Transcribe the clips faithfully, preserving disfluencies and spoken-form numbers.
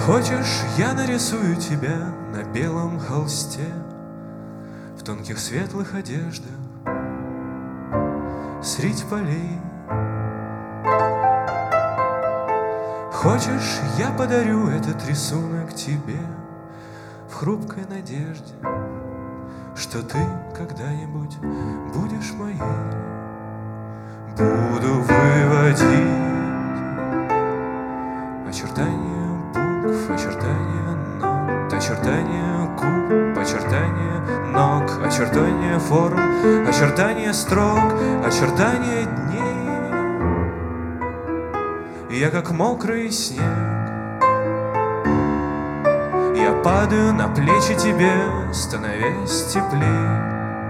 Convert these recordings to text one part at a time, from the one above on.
Хочешь, я нарисую тебя на белом холсте, в тонких светлых одеждах, средь полей. Хочешь, я подарю этот рисунок тебе в хрупкой надежде, что ты когда-нибудь будешь моей. Буду выводить очертания букв, очертания нот, очертания губ, очертания ног, очертания форм, очертания строк, очертания дней. И я как мокрый снег, я падаю на плечи тебе, становясь теплей.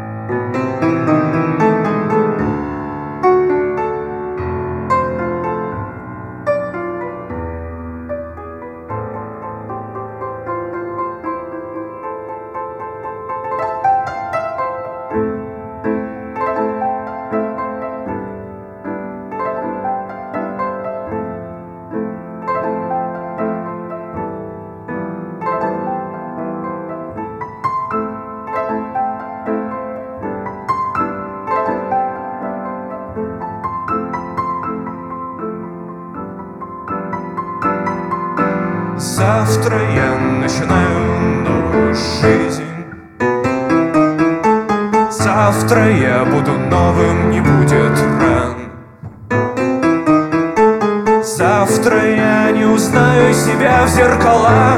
Завтра я начинаю новую жизнь. Завтра я буду новым, не будет ран. Завтра я не узнаю себя в зеркалах.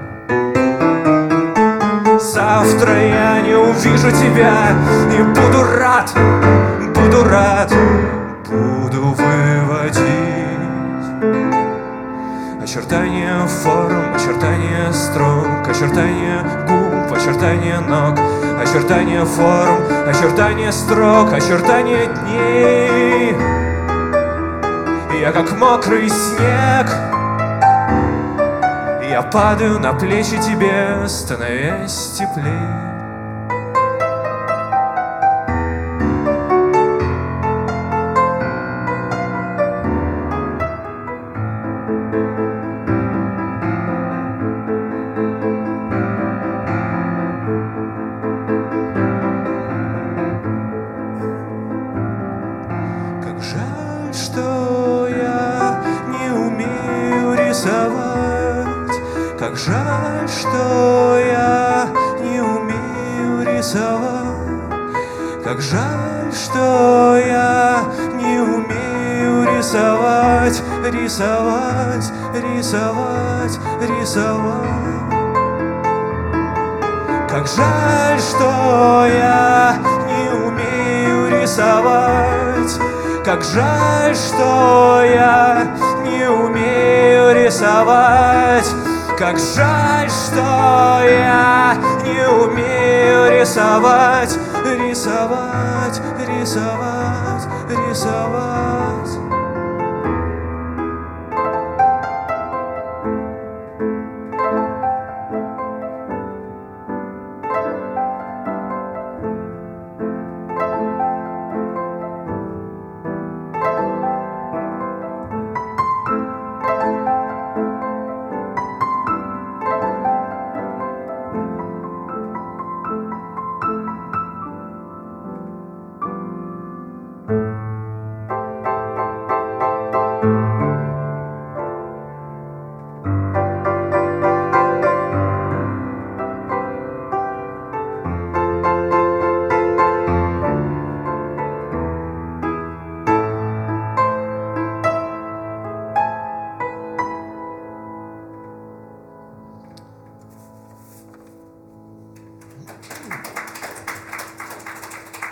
Завтра я не увижу тебя и буду рад, буду рад, буду выводить очертания форм, очертания строк, очертания губ, очертания ног, очертания форм, очертания строк, очертания дней. Я как мокрый снег, я падаю на плечи тебе, становясь теплей. Жаль, что я не умею рисовать. Как жаль, что я не умею рисовать. Как жаль, что я не умею рисовать, рисовать, рисовать, рисовать. Как жаль, что я не умею рисовать. Как жаль, что я не умею рисовать. Как жаль, что я не умею рисовать. Рисовать, рисовать, рисовать.